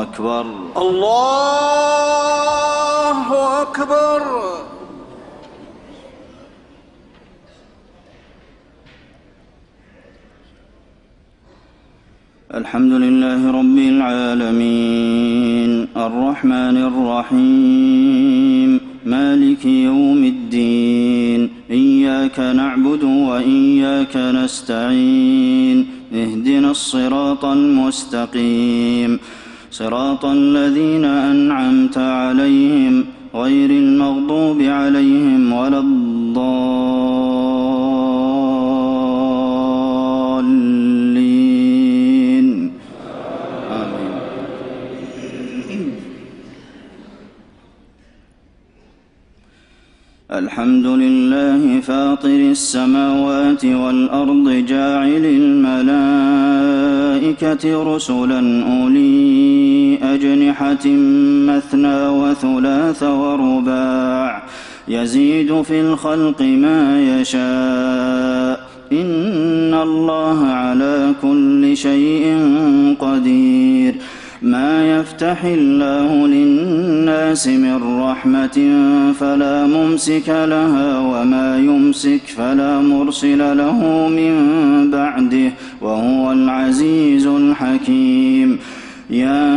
الله أكبر. الله أكبر. الحمد لله رب العالمين الرحمن الرحيم مالك يوم الدين إياك نعبد وإياك نستعين اهدنا الصراط المستقيم صراط الذين أنعمت عليهم غير المغضوب عليهم ولا الضالين آمين. الحمد لله فاطر السماوات والأرض جاعل الملائكة رسلا أولي أجنحة مثنى وثلاث ورباع يزيد في الخلق ما يشاء إن الله على كل شيء قدير. ما يفتح الله للناس من رحمة فلا ممسك لها وما يمسك فلا مرسل له من بعده وهو العزيز الحكيم. يا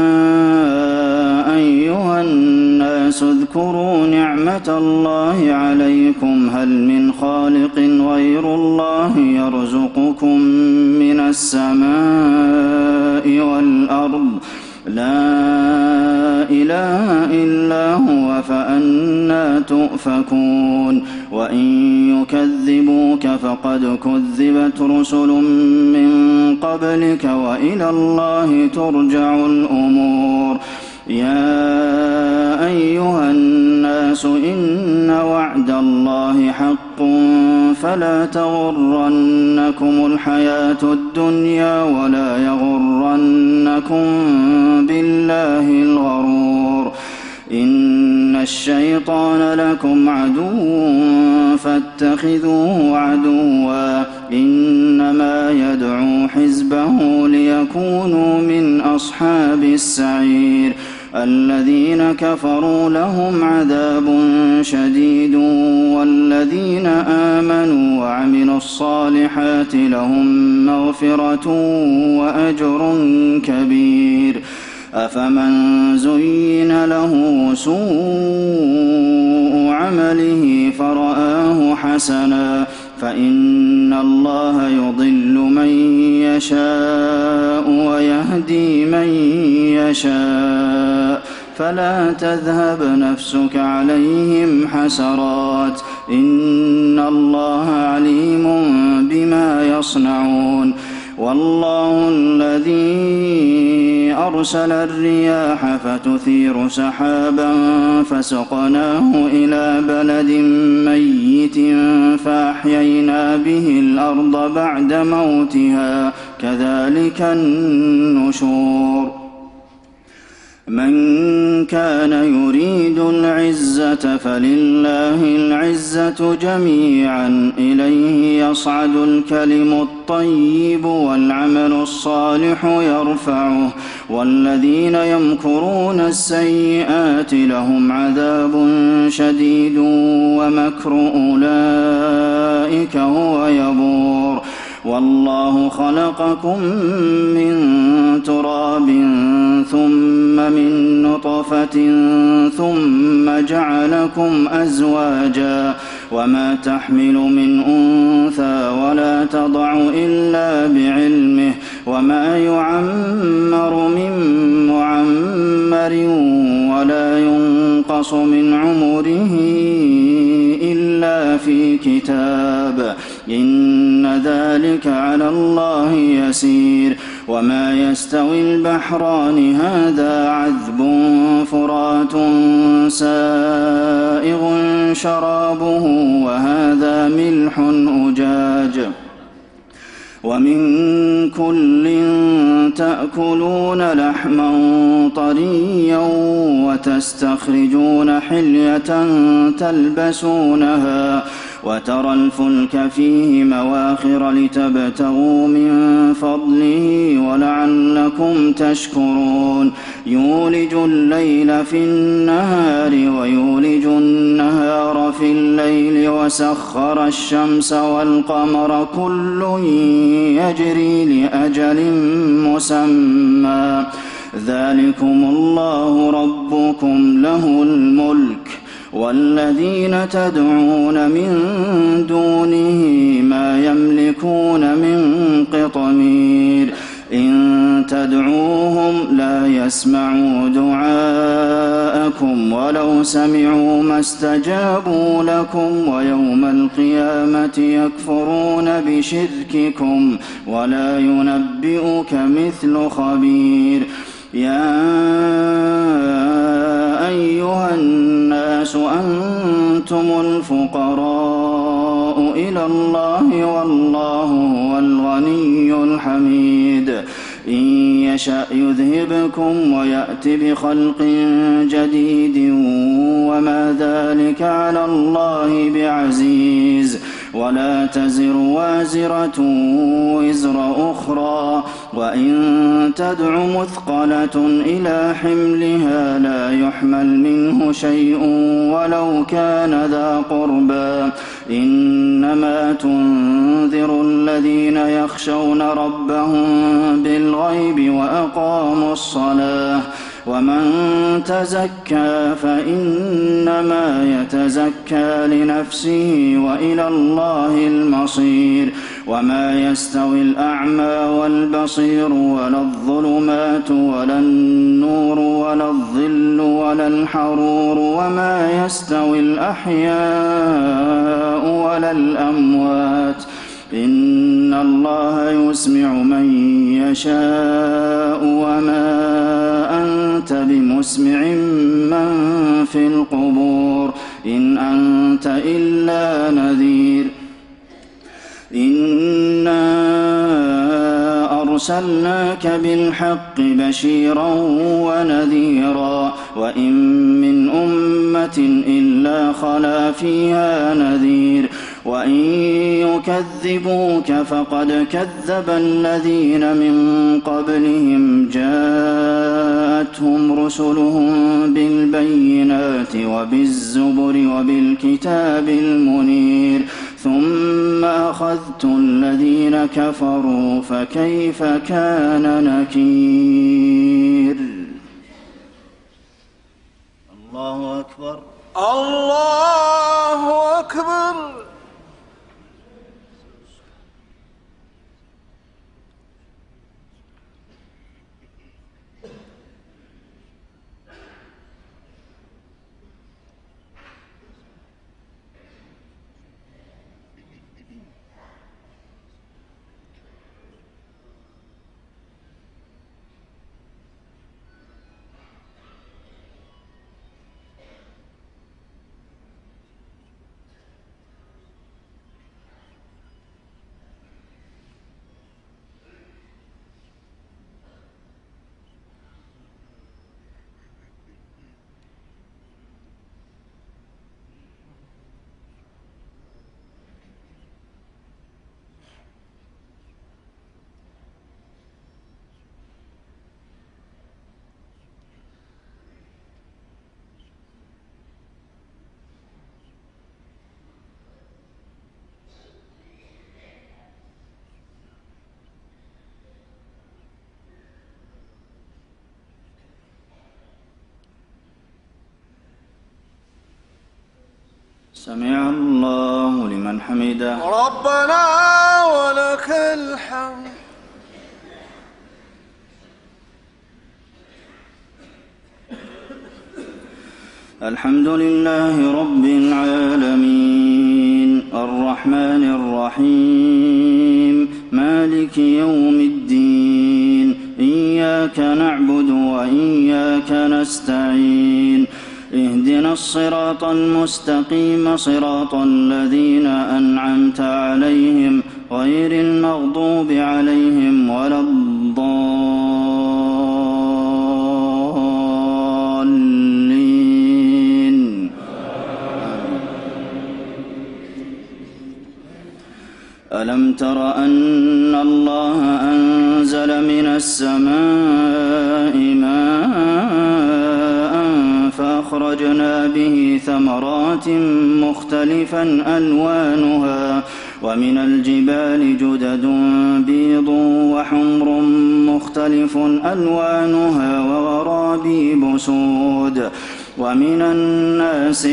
أيها الناس اذكروا نعمة الله عليكم هل من خالق غير الله يرزقكم من السماء والأرض لا إله إلا هو فأنى تؤفكون. وإن يكذبوك فقد كذبت رسل من قبلك وإلى الله ترجع الأمور. يا أيها الناس إن وعد الله حق فلا تغرنكم الحياة الدنيا ولا يغرنكم بالله الغرور. إن الشيطان لكم عدو فاتخذوه عدوا إنما يدعو حزبه ليكونوا من أصحاب السعير. الذين كفروا لهم عذاب شديد والذين آمنوا وعملوا الصالحات لهم مغفرة وأجر كبير. أفمن زين له سوء عمله فرآه حسنا فإن الله يضل من يشاء ويهدي من يشاء فلا تذهب نفسك عليهم حسرات إن الله عليم بما يصنعون. والله الذي أرسل الرياح فتثير سحابا فسقناه إلى بلد ميت فأحيينا به الأرض بعد موتها كذلك النشور. من كان يريد العزة فلله العزة جميعا إليه يصعد الكلم الطيب والعمل الصالح يرفعه والذين يمكرون السيئات لهم عذاب شديد ومكر أولئك هو يبور. والله خلقكم من تراب ثم من نطفة ثم جعلكم أزواجا وما تحمل من أنثى ولا تضع إلا بعلمه وما يعمر من معمر ولا ينقص من عمره إلا في كتاب إن ذلك على الله يسير. وما يستوي البحران هذا عذب فرات سائغ شرابه وهذا ملح أجاج ومن كل تأكلون لحما طريا وتستخرجون حلية تلبسونها وترى الفلك فيه مواخر لتبتغوا من فضله ولعلكم تشكرون يولج الليل في النهار ويولج النهار في الليل وسخر الشمس والقمر كل يجري لأجل مسمى ذلكم الله ربكم له الملك والذين تدعون من دونه ما يملكون من قطمير إن تدعوهم لا يسمعوا دعاءكم ولو سمعوا ما استجابوا لكم ويوم القيامة يكفرون بشرككم ولا ينبئك مثل خبير يا أيها الناس أنتم الفقراء إلى الله والله هو الغني الحميد إن يشأ يذهبكم ويأت بخلق جديد وما ذلك على الله بعزيز ولا تزر وازرة وزر أخرى وإن تدع مثقلة إلى حملها لا يحمل منه شيء ولو كان ذا قربى إنما تنذر الذين يخشون ربهم بالغيب وأقاموا الصلاة ومن تزكى فإنما يتزكى لنفسه وإلى الله المصير وما يستوي الأعمى والبصير ولا الظلمات ولا النور ولا الظل ولا الحرور وما يستوي الأحياء ولا الأموات إن الله يسمع من يشاء وما أنت بمسمع من في القبور إن أنت إلا نذير إنا أرسلناك بالحق بشيرا ونذيرا وإن من أمة إلا خلا فيها نذير وإن يكذبوك فقد كذب الذين من قبلهم جاءتهم رسلهم بالبينات وبالزبر وبالكتاب المنير ثم أخذت الذين كفروا فكيف كان نكير الله أكبر الله أكبر سمع الله لمن حمده ربنا ولك الحمد الحمد لله رب العالمين الرحمن الرحيم مالك يوم الدين إياك نعبد وإياك نستعين اهدنا الصراط المستقيم صراط الذين أنعمت عليهم غير المغضوب عليهم ولا الضالين ألم تر أن الله أنزل من السماء ماء فأخرجنا به ثمرات مختلفا ألوانها ومن الجبال جدد بيض وحمر مختلف ألوانها وغرابيب سود ومن الناس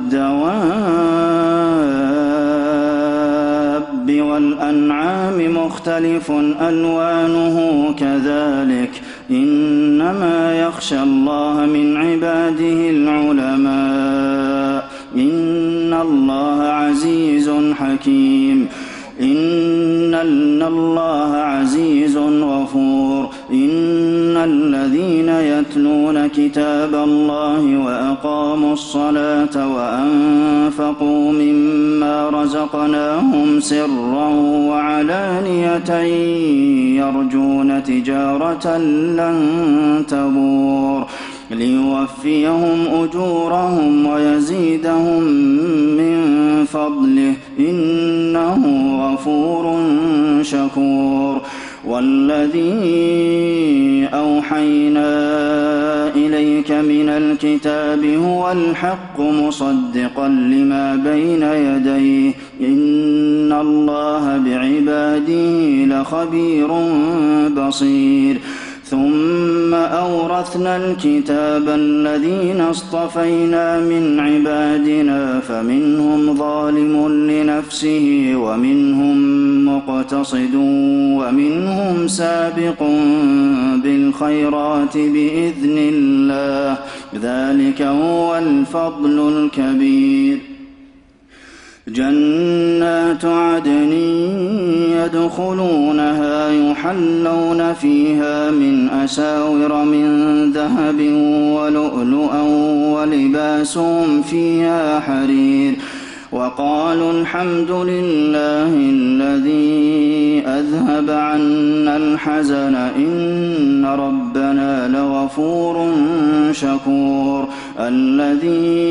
والدواب والأنعام مختلف ألوانه كذلك إنما يخشى الله من عباده العلماء إن الله عزيز حكيم إن الله عزيز غفور إن الذين يتلون كتاب الله وأقاموا الصلاة وأنفقوا مما رزقناهم سرا وعلانية يرجون تجارة لن تبور ليوفيهم أجورهم ويزيدهم من فضله إنه غفور شكور والذي أوحينا إليك من الكتاب هو الحق مصدقا لما بين يديه إن الله بعباده لخبير بصير ثم أورثنا الكتاب الذين اصطفينا من عبادنا فمنهم ظالم لنفسه ومنهم مقتصد ومنهم سابق بالخيرات بإذن الله ذلك هو الفضل الكبير جنات عدن يدخلونها يحلون فيها من أساور من ذهب ولؤلؤا ولباسهم فيها حرير وقالوا الحمد لله الذي أذهب عنا الحزن إن ربنا لغفور شكور الذي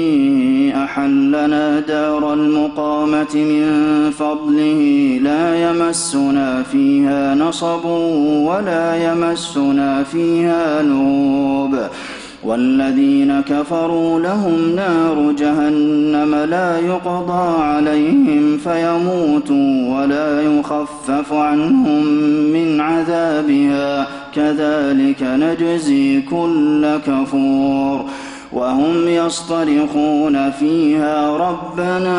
أحلنا دار المقامة من فضله لا يمسنا فيها نصب ولا يمسنا فيها لغوب والذين كفروا لهم نار جهنم لا يقضى عليهم فيموتوا ولا يخفف عنهم من عذابها كذلك نجزي كل كفور وهم يصطرخون فيها ربنا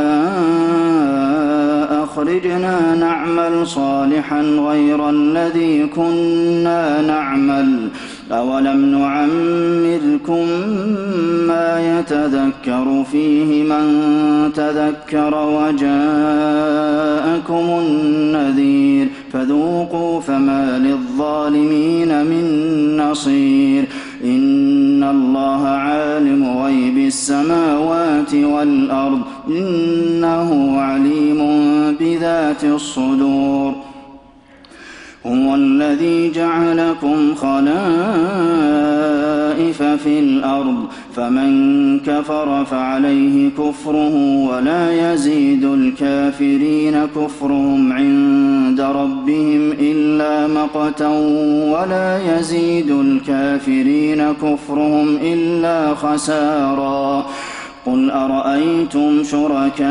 أخرجنا نعمل صالحا غير الذي كنا نعمل أولم نعمركم ما يتذكر فيه من تذكر وجاءكم النذير فذوقوا فما للظالمين من نصير إن الله عالم غيب السماوات والأرض إنه عليم بذات الصدور هو الذي جعلكم خلائف في الأرض فمن كفر فعليه كفره ولا يزيد الكافرين كفرهم عند ربهم إلا مقتا ولا يزيد الكافرين كفرهم إلا خسارا قل أرأيتم شركاءكم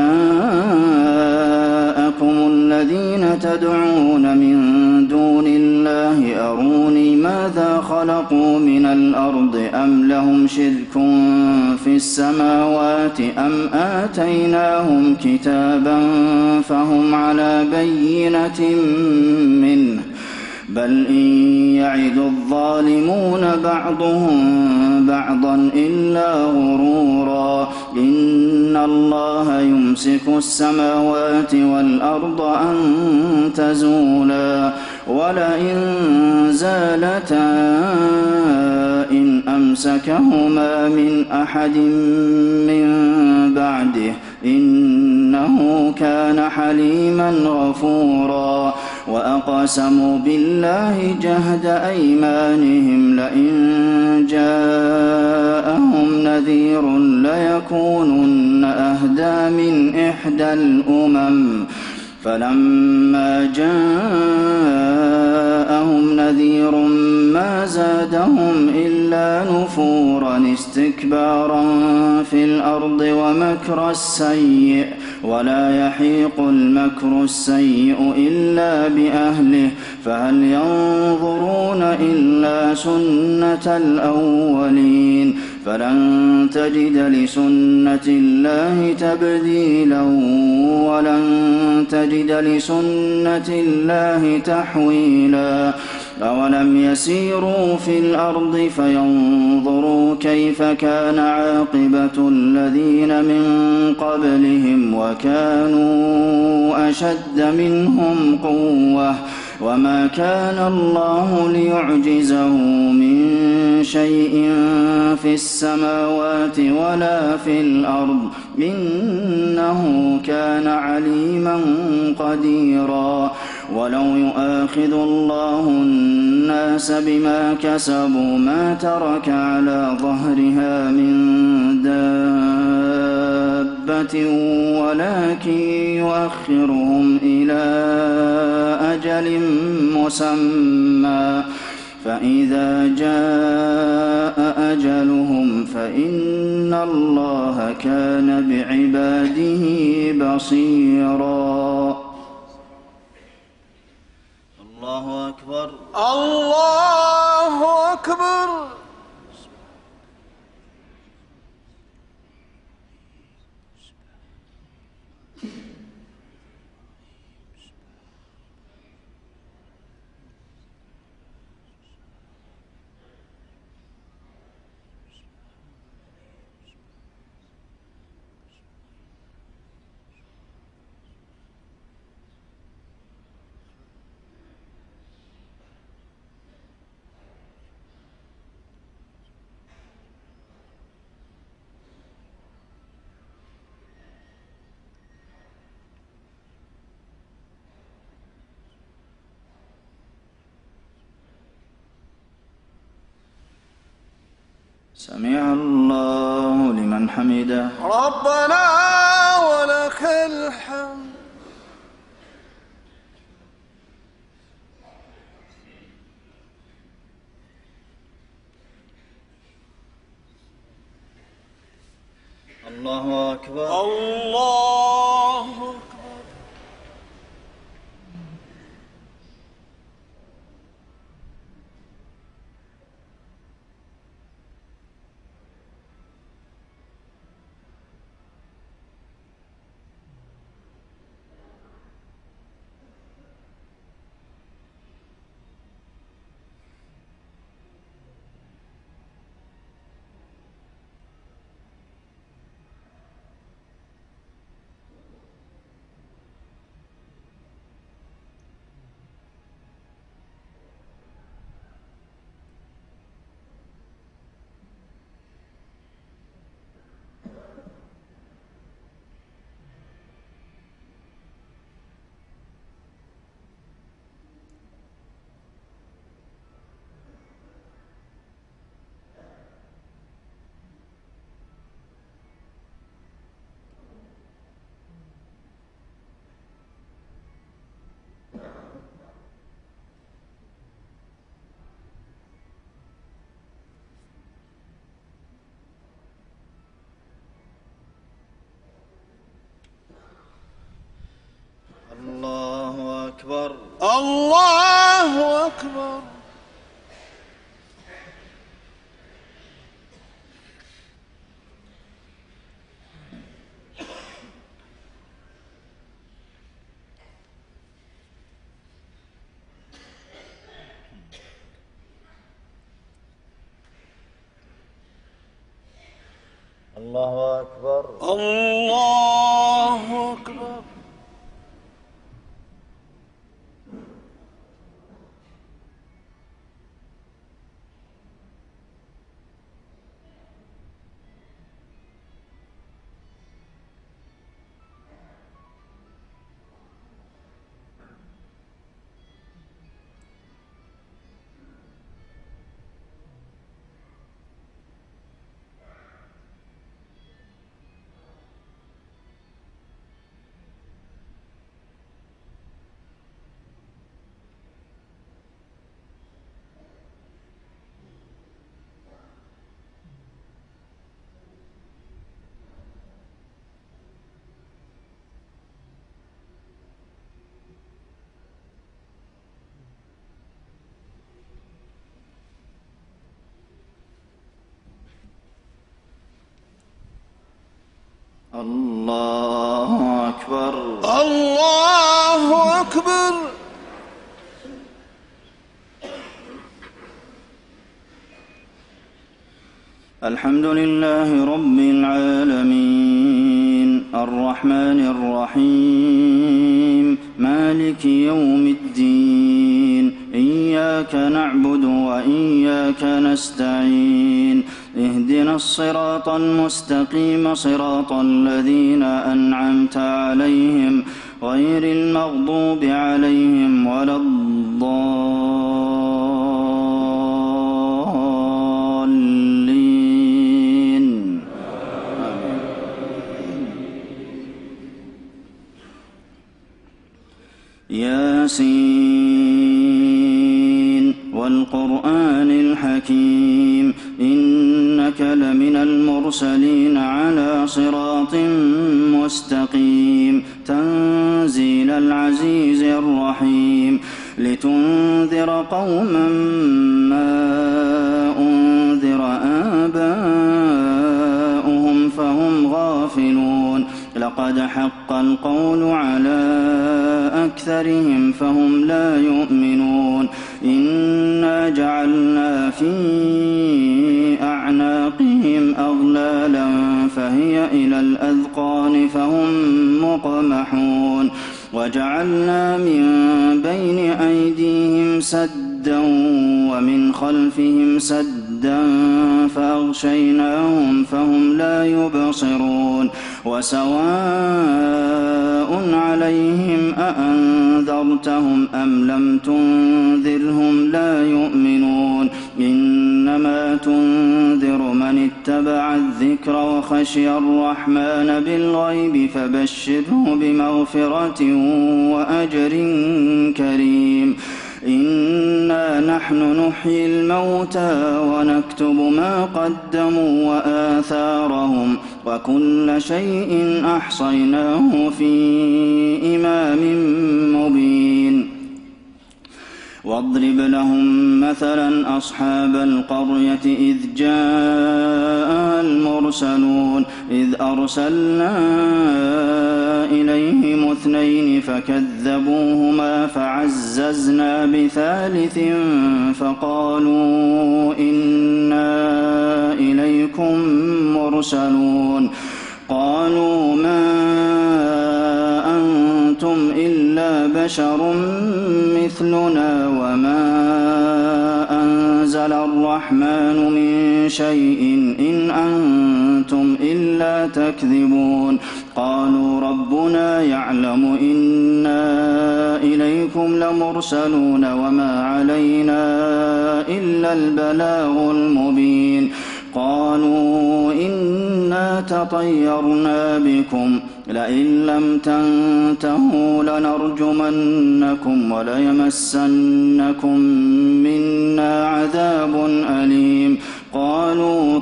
الذين تدعون من دون الله أروني ماذا خلقوا من الأرض أم لهم شرك في السماوات أم آتيناهم كتابا فهم على بينة منه بل إن يعد الظالمون بعضهم بعضا إلا غرورا إن الله يمسك السماوات والأرض أن تزولا ولئن زالتا إن أمسكهما من أحد من بعده إنه كان حليما غفورا وأقسموا بالله جهد أيمانهم لئن جاءهم نذير ليكونن أهدى من إحدى الأمم فلما جاءهم نذير ما زادهم إلا نفورا استكبارا في الأرض ومكر السيء ولا يحيق المكر السيء إلا بأهله فهل ينظرون إلا سنة الأولين فلن تجد لسنة الله تبديلا ولن تجد لسنة الله تحويلا أولم يسيروا في الأرض فينظروا كيف كان عاقبة الذين من قبلهم وكانوا أشد منهم قوة وما كان الله ليعجزه من شيء في السماوات ولا في الأرض إنه كان عليما قديرا ولو يؤاخذ الله الناس بما كسبوا ما ترك على ظهرها من دابة ولكن يؤخرهم إلى أجل مسمى فإذا جاء أجلهم فإن الله كان بعباده بصيرا. الله أكبر. الله أكبر. سمع الله لمن حمده. ربنا ولك الحمد. الله أكبر. الله أكبر. الله أكبر. الله أكبر. الله أكبر. الله أكبر. الله أكبر. الله أكبر. الحمد لله رب العالمين الرحمن الرحيم مالك يوم الدين إياك نعبد وإياك نستعين اهدنا الصراط المستقيم صراط الذين أنعمت عليهم غير المغضوب عليهم ولا الضالين. ياسين والقرآن الحكيم إنك لمن المرسلين على صراط مستقيم تنزيل العزيز الرحيم لتنذر قوما ما أنذر آباؤهم فهم غافلون لقد حق القول على أكثرهم فهم لا يؤمنون إنا جعلنا في أعناقهم أغلالا فهي إلى الأذقان فهم مقمحون وجعلنا من بين أيديهم سدا ومن خلفهم سدا فأغشيناهم فهم لا يبصرون وسواء عليهم أأنذرتهم أم لم تنذرهم لا يؤمنون إنما تنذر من اتبع الذكر وخشي الرحمن بالغيب فبشره بمغفرة وأجر كريم إنا نحن نحيي الموتى ونكتب ما قدموا وآثارهم وكل شيء أحصيناه في إمام مبين واضرب لهم مثلا أصحاب القرية إذ جاء المرسلون إذ أرسلنا إليهم اثنين فكذبوهما فعززنا بثالث فقالوا إنا إليكم مرسلون قالوا ما أنتم إلا بشر مثلنا وما أنزل الرحمن من شيء إن أنتم إلا تكذبون قالوا ربنا يعلم إنا إليكم لمرسلون وما علينا إلا البلاغ المبين قالوا إنا تطيرنا بكم لئن لم تنتهوا لنرجمنكم وليمسنكم منا عذاب أليم قالوا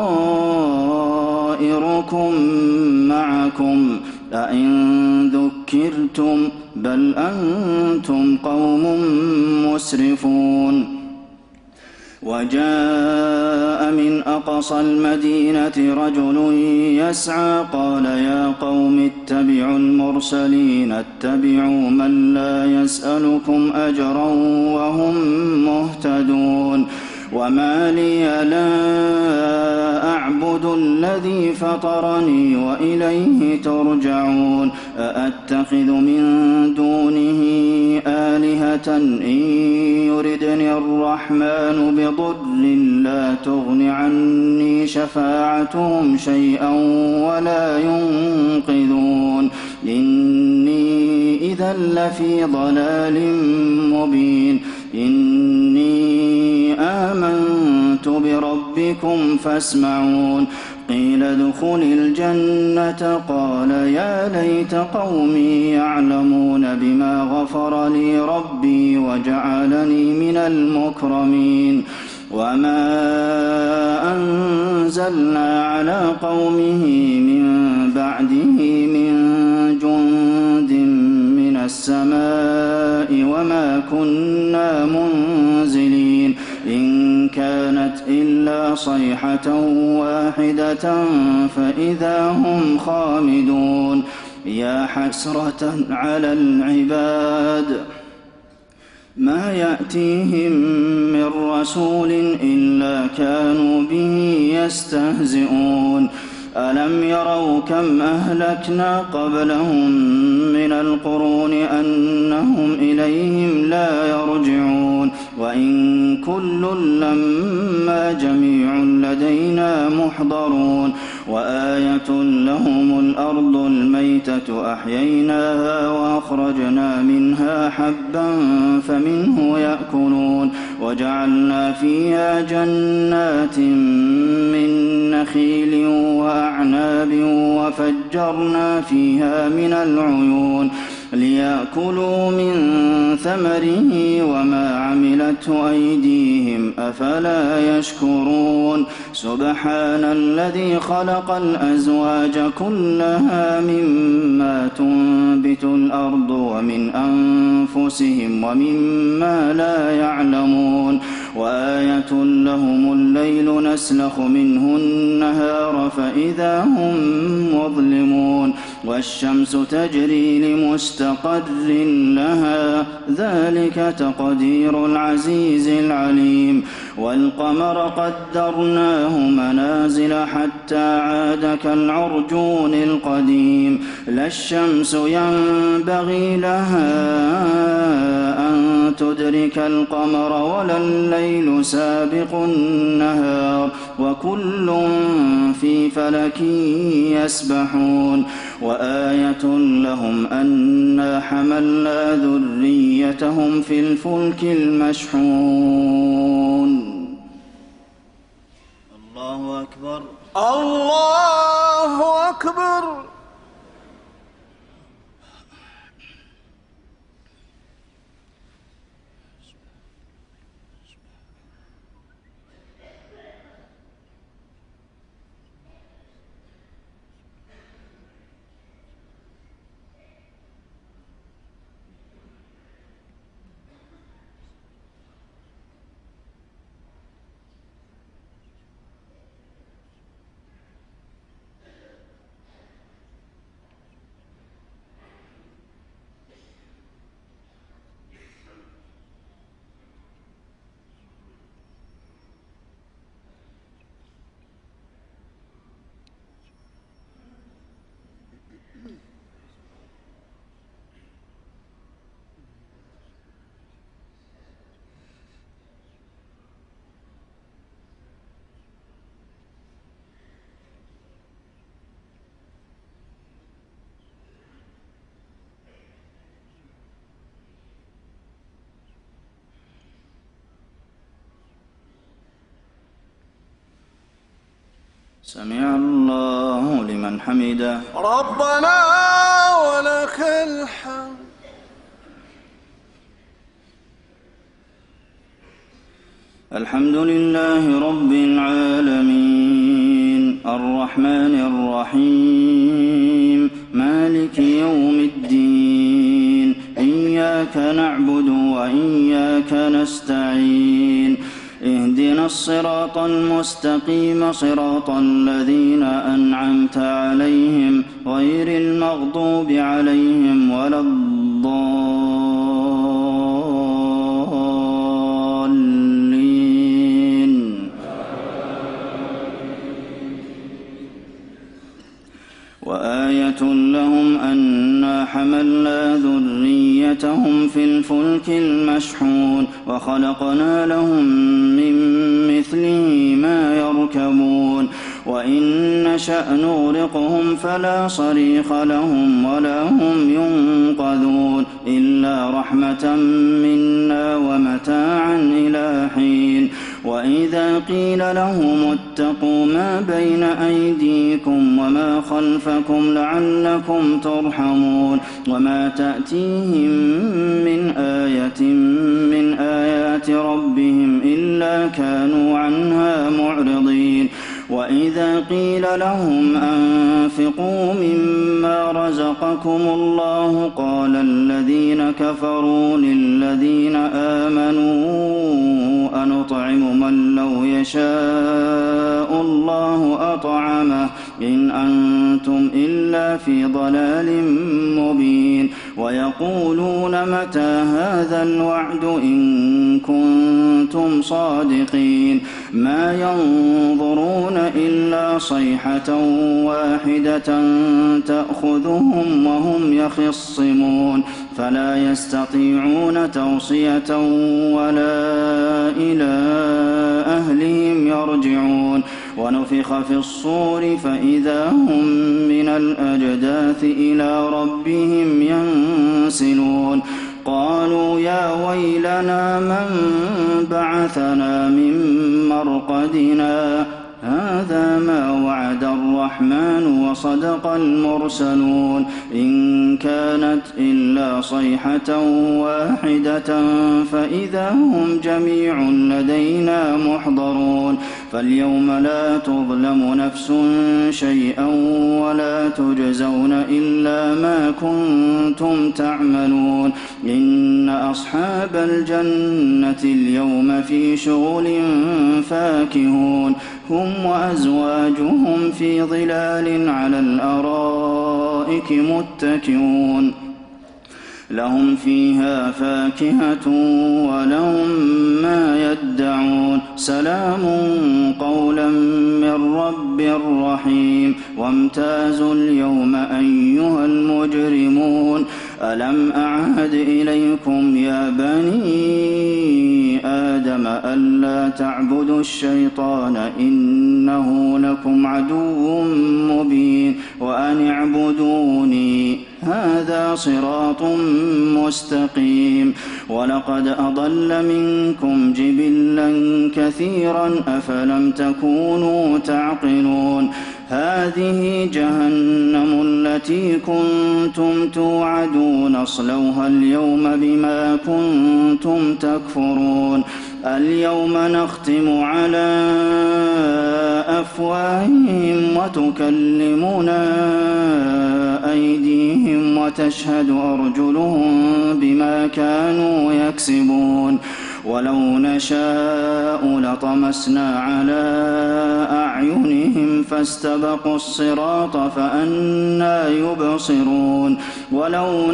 طائركم معكم لئن ذكرتم بل أنتم قوم مسرفون وجاء من أقصى المدينة رجل يسعى قال يا قوم اتبعوا المرسلين اتبعوا من لا يسألكم أجرا وهم مهتدون وما لي لا أعبد الذي فطرني وإليه ترجعون أأتخذ من دونه آلهة إن يردني الرحمن بضر لا تغن عني شفاعتهم شيئا ولا ينقذون إني إذا لفي ضلال مبين إني آمنت بربكم فاسمعون قيل ادخل الجنة قال يا ليت قومي يعلمون بما غفر لي ربي وجعلني من المكرمين وما أنزلنا على قومه من بعده من جند من السماء وما كنا منزلين إن كان كانت إلا صيحة واحدة فإذا هم خامدون يا حسرة على العباد ما يأتيهم من رسول إلا كانوا به يستهزئون ألم يروا كم أهلكنا قبلهم من القرون أنهم إليهم لا يرجعون وإن كل لما جميع لدينا محضرون وآية لهم الأرض الميتة أحييناها وأخرجنا منها حبا فمنه يأكلون وجعلنا فيها جنات من نخيل وأعناب وفجرنا فيها من العيون ليأكلوا من ثمره وما عملته أيديهم أفلا يشكرون سبحان الذي خلق الأزواج كلها مما تنبت الأرض ومن أنفسهم ومما لا يعلمون وآية لهم الليل نسلخ منه النهار فإذا هم مظلمون والشمس تجري لمستقر لها ذلك تقدير العزيز العليم والقمر قدرناه منازل حتى عاد كالعرجون القديم لا الشمس ينبغي لها أن تدرك القمر ولا الليل سابق النهار وكل في فلك يسبحون وآية لهم أنا حملنا ذريتهم في الفلك المشحون الله أكبر الله أكبر سمع الله لمن حمده ربنا ولك الحمد الحمد لله رب العالمين الرحمن الرحيم مالك يوم الدين إياك نعبد وإياك نستعين اهدنا الصراط المستقيم صراط الذين أنعمت عليهم غير المغضوب عليهم ولا الضالين وآية لهم أنا حملنا ذريتهم في الفلك المشحون وخلقنا لهم من مثله ما يركبون وإن نشأ نغرقهم فلا صريخ لهم ولا هم ينقذون إلا رحمة منا ومتاعا إلى حين وإذا قيل لهم اتقوا ما بين أيديكم وما خلفكم لعلكم ترحمون وما تأتيهم من آية من آيات ربهم إلا كانوا عنها معرضين وإذا قيل لهم أنفقوا مما رزقكم الله قال الذين كفروا للذين آمنوا أنطعم من لو يشاء الله أطعمه إن أنتم إلا في ضلال مبين ويقولون متى هذا الوعد إن كنتم صادقين ما ينظرون إلا صيحة واحدة تأخذهم وهم يخصمون فلا يستطيعون توصية ولا إلى أهلهم يرجعون ونفخ في الصور فإذا هم من الأجداث إلى ربهم ينسلون قالوا يا ويلنا من بعثنا من مرقدنا هذا ما وعد الرحمن وصدق المرسلون إن كانت إلا صيحة واحدة فإذا هم جميع لدينا محضرون فاليوم لا تظلم نفس شيئا ولا تجزون إلا ما كنتم تعملون إن أصحاب الجنة اليوم في شغل فاكهون هم وأزواجهم في ظلال على الأرائك متكئون لهم فيها فاكهة ولهم ما يدعون سلام قولا من رب رحيم وامتازوا اليوم أيها المجرمون ألم أعهد إليكم يا بني آدم ألا تعبدوا الشيطان إنه لكم عدو مبين وأن اعبدوني هذا صراط مستقيم ولقد أضل منكم جبلا كثيرا أفلم تكونوا تعقلون هذه جهنم التي كنتم توعدون اصلوها اليوم بما كنتم تكفرون اليوم نختم على أفواههم وتكلمنا أيديهم وتشهد أرجلهم بما كانوا يكسبون ولو نشاء لطمسنا على أعينهم فاستبقوا الصراط فأنى يبصرون ولو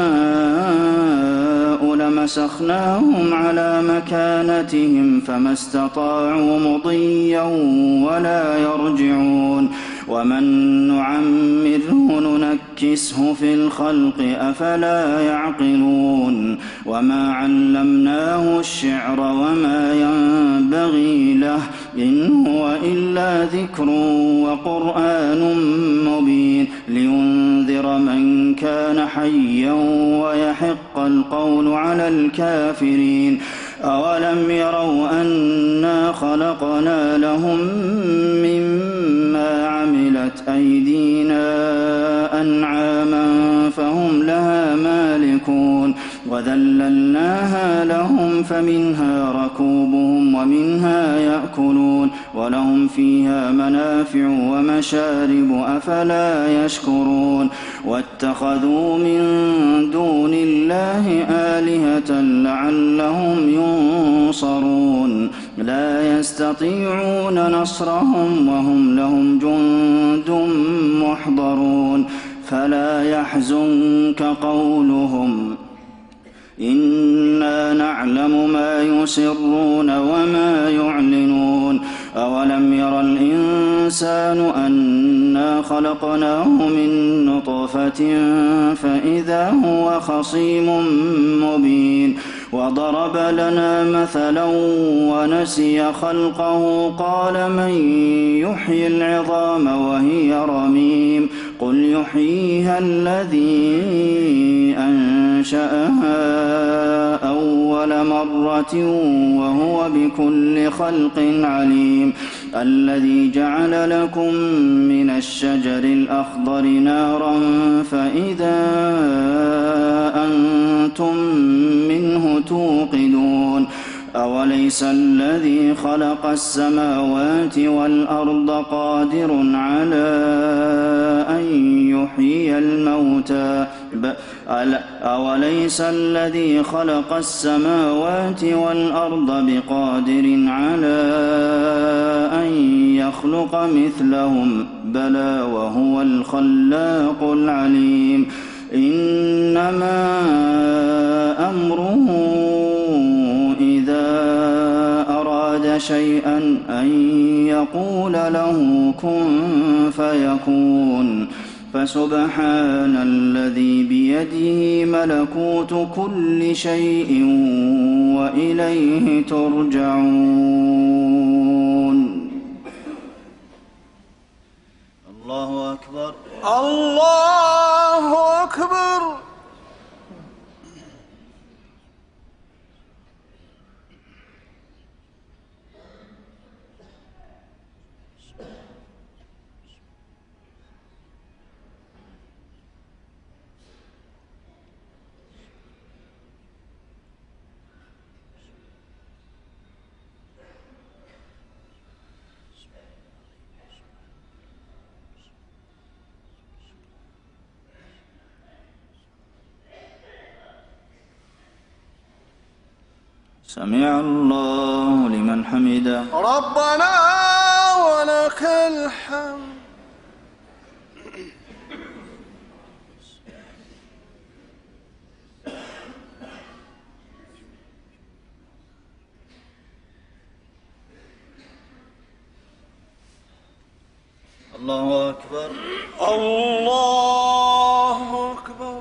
نشاء لمسخناهم على مكانتهم فما استطاعوا مضيا ولا يرجعون ومن نعمره ننكسه في الخلق أفلا يعقلون وما علمناه الشعر وما ينبغي له إن هو إلا ذكر وقرآن مبين لينذر من كان حيا ويحق القول على الكافرين أولم يروا أنا خلقنا لهم مما عملت أيدينا أنعاما فهم لها مالكون وذللناها لهم فمنها ركوبهم ومنها يأكلون ولهم فيها منافع ومشارب أفلا يشكرون واتخذوا من دون الله آلهة لعلهم ينصرون لا يستطيعون نصرهم وهم لهم جند محضرون فلا يحزنك قولهم إنا نعلم ما يسرون وما يعلنون أولم ير الإنسان أنا خلقناه من نطفة فإذا هو خصيم مبين وضرب لنا مثلا ونسي خلقه قال من يحيي العظام وهي رميم قل يحييها الذي أنشأها أول مرة وهو بكل خلق عليم الذي جعل لكم من الشجر الأخضر نارا فإذا أنتم منه توقدون أوليس الذي خلق السماوات والأرض قادر على أن يحيي الموتى أوليس الذي خلق السماوات والأرض بقادر على أن يخلق مثلهم بلى وهو الخلاق العليم إنما أمره إذا أراد شيئا أن يقول له كن فيكون فسبحان الذي بيده ملكوت كل شيء وإليه ترجعون الله أكبر الله أكبر سمع الله لمن حمده ربنا ولك الحمد الله أكبر الله أكبر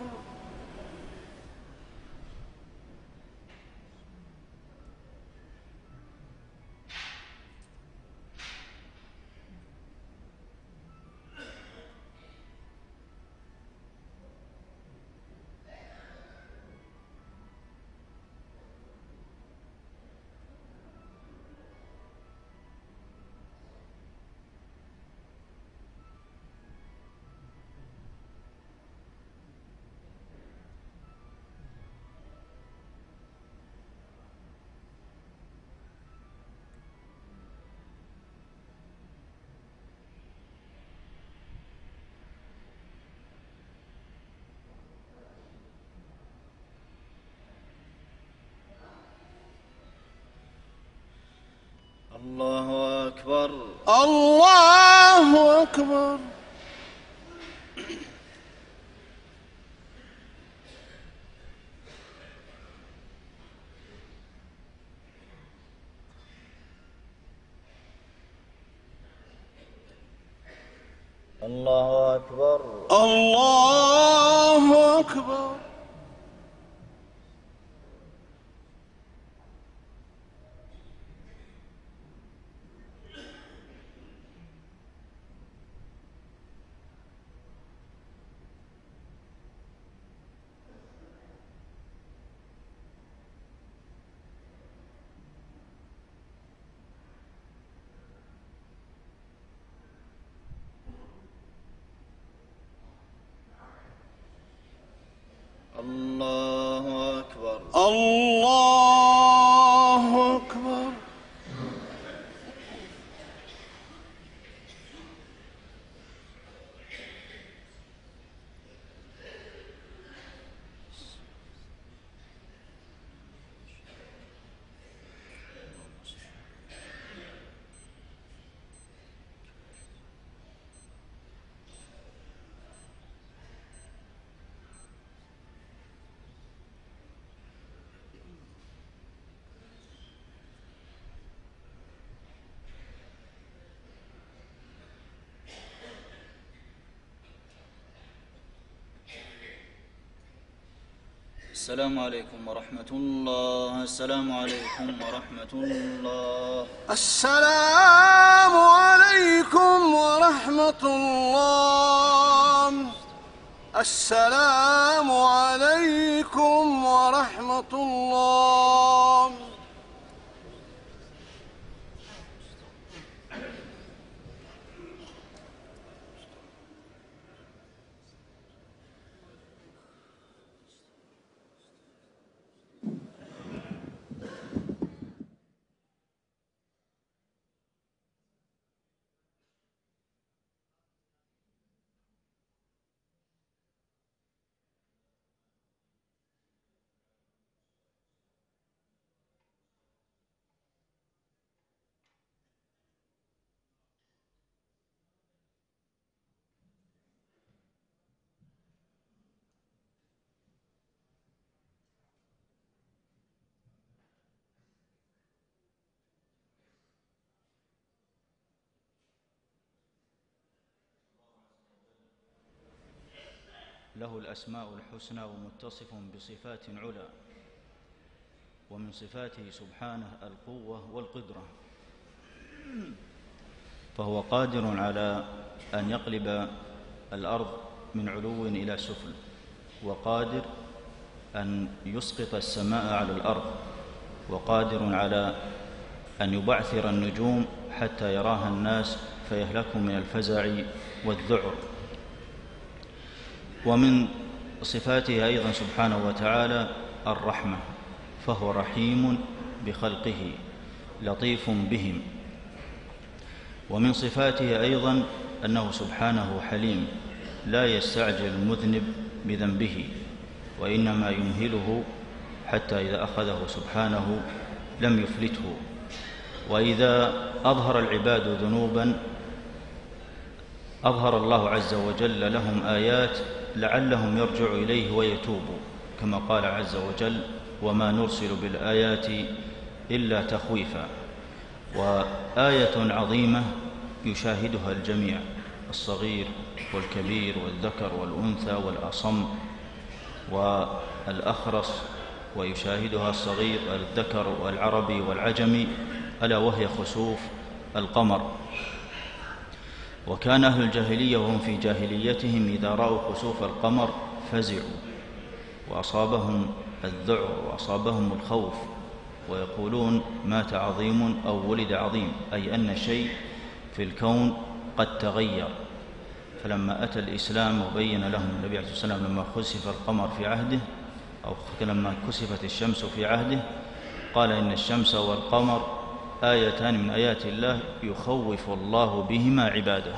الله أكبر الله أكبر الله أكبر الله أكبر الله أكبر الله أكبر السلام عليكم ورحمة الله السلام عليكم ورحمة الله السلام عليكم ورحمة الله السلام عليكم ورحمة الله له الأسماء الحسنى ومتصف بصفات علا، ومن صفاته سبحانه القوة والقدرة، فهو قادر على أن يقلب الأرض من علو إلى سفل، وقادر أن يسقط السماء على الأرض، وقادر على أن يبعثر النجوم حتى يراها الناس فيهلكوا من الفزع والذعر. ومن صفاته أيضا سبحانه وتعالى الرحمة، فهو رحيم بخلقه لطيف بهم. ومن صفاته أيضا أنه سبحانه حليم، لا يستعجل المذنب بذنبه، وإنما يمهله حتى إذا أخذه سبحانه لم يفلته. وإذا أظهر العباد ذنوبا أظهر الله عز وجل لهم آيات لعلهم يرجعوا إليه ويتوبوا، كما قال عز وجل: وما نرسل بالآيات إلا تخويفا. وآية عظيمة يشاهدها الجميع، الصغير والكبير والذكر والأنثى والأصم والأخرس، ويشاهدها الصغير الذكر والعربي والعجمي، ألا وهي خسوف القمر. وكان أهل الجاهلية وهم في جاهليتهم إذا رأوا خسوف القمر فزعوا، وأصابهم الذعر وأصابهم الخوف، ويقولون: مات عظيم أو ولد عظيم، أي أن شيء في الكون قد تغير. فلما أتى الإسلام وبين لهم النبي عليه الصلاة والسلام لما خسف القمر في عهده، أو لما كسفت الشمس في عهده، قال: إن الشمس والقمر آيتان من آيات الله يخوف الله بهما عباده.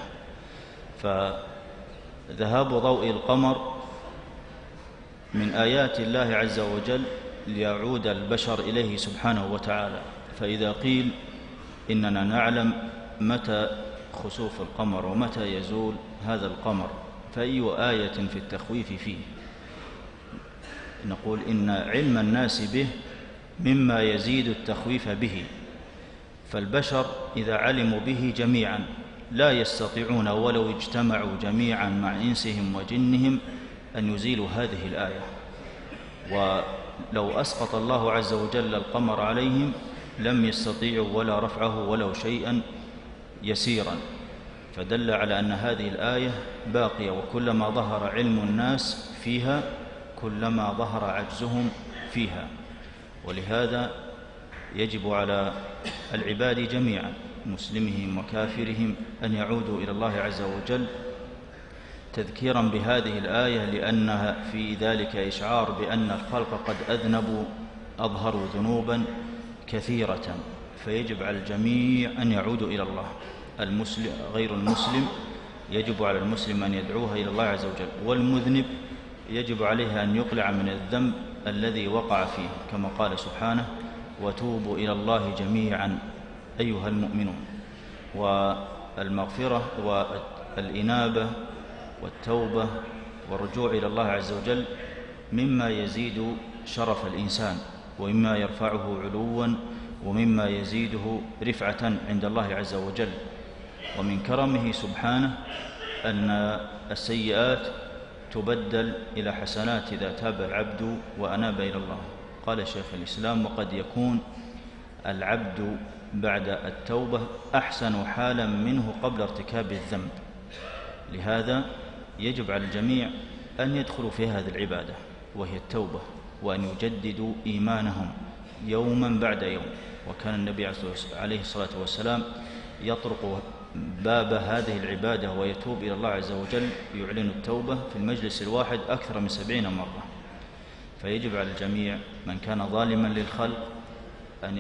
فذهاب ضوء القمر من آيات الله عز وجل ليعود البشر إليه سبحانه وتعالى. فإذا قيل إننا نعلم متى خسوف القمر ومتى يزول هذا القمر، فأي آية في التخويف فيه؟ نقول إن علم الناس به مما يزيد التخويف به، فالبشر إذا علموا به جميعا لا يستطيعون ولو اجتمعوا جميعا مع إنسهم وجنهم أن يزيلوا هذه الآية. ولو أسقط الله عز وجل القمر عليهم لم يستطيعوا ولا رفعه ولو شيئا يسيرا، فدل على أن هذه الآية باقية، وكلما ظهر علم الناس فيها كلما ظهر عجزهم فيها. ولهذا يجب على العباد جميعا مسلمهم وكافرهم أن يعودوا إلى الله عز وجل تذكيرا بهذه الآية، لأنها في ذلك إشعار بأن الخلق قد أذنبوا أظهروا ذنوبا كثيرة، فيجب على الجميع أن يعودوا إلى الله. المسلم غير المسلم يجب على المسلم أن يدعوها إلى الله عز وجل، والمذنب يجب عليه أن يقلع من الذنب الذي وقع فيه، كما قال سبحانه: وتوبوا إلى الله جميعا أيها المؤمنون. والمغفرة والإنابة والتوبة والرجوع إلى الله عز وجل مما يزيد شرف الإنسان، ومما يرفعه علوا، ومما يزيده رفعة عند الله عز وجل. ومن كرمه سبحانه أن السيئات تبدل إلى حسنات إذا تاب العبد وأناب إلى الله. قال شيخ الإسلام: وقد يكون العبد بعد التوبة أحسن حالا منه قبل ارتكاب الذنب. لهذا يجب على الجميع أن يدخلوا في هذه العبادة وهي التوبة، وأن يجددوا إيمانهم يوما بعد يوم. وكان النبي عليه الصلاة والسلام يطرق باب هذه العبادة ويتوب إلى الله عز وجل يعلن التوبة في المجلس الواحد أكثر من 70 مرة. فيجب على الجميع من كان ظالما للخلق أن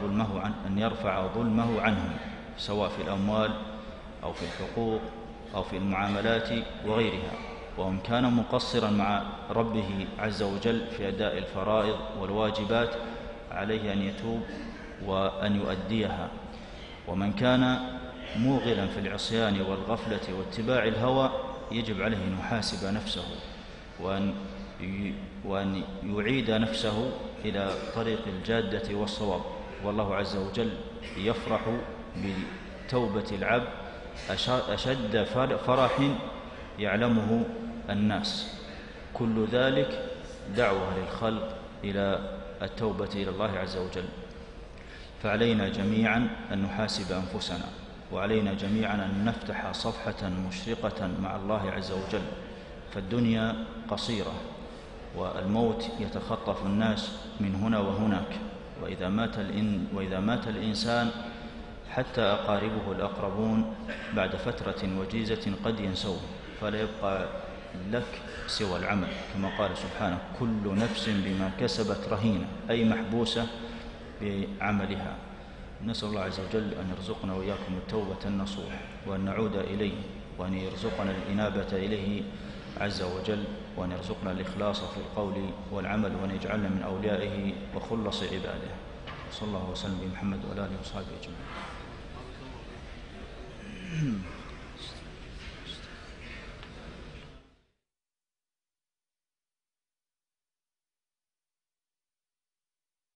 يرفع ظلمه عنهم، سواء في الأموال أو في الحقوق أو في المعاملات وغيرها. ومن كان مقصرا مع ربه عز وجل في أداء الفرائض والواجبات عليه أن يتوب وأن يؤديها. ومن كان موغلا في العصيان والغفلة واتباع الهوى يجب عليه أن يحاسب نفسه وأن يعيد نفسه إلى طريق الجادة والصواب. والله عز وجل يفرح بتوبة العبد أشد فرح يعلمه الناس. كل ذلك دعوة للخلق إلى التوبة إلى الله عز وجل. فعلينا جميعا أن نحاسب أنفسنا، وعلينا جميعا أن نفتح صفحة مشرقة مع الله عز وجل، فالدنيا قصيرة والموت يتخطف الناس من هنا وهناك، وإذا مات الإنسان حتى أقاربه الأقربون بعد فترة وجيزة قد ينسوه، فلا يبقى لك سوى العمل، كما قال سبحانه: كل نفس بما كسبت رهينة، أي محبوسة بعملها. نسأل الله عز وجل أن يرزقنا وإياكم التوبة النصوح، وأن نعود إليه، وأن يرزقنا الإنابة إليه عز وجل، وأن يرزقنا الإخلاص في القول والعمل، وأن يجعلنا من أوليائه وخلص عباده. صلى الله وسلم بمحمد وعلى آله وصحبه أجمعين.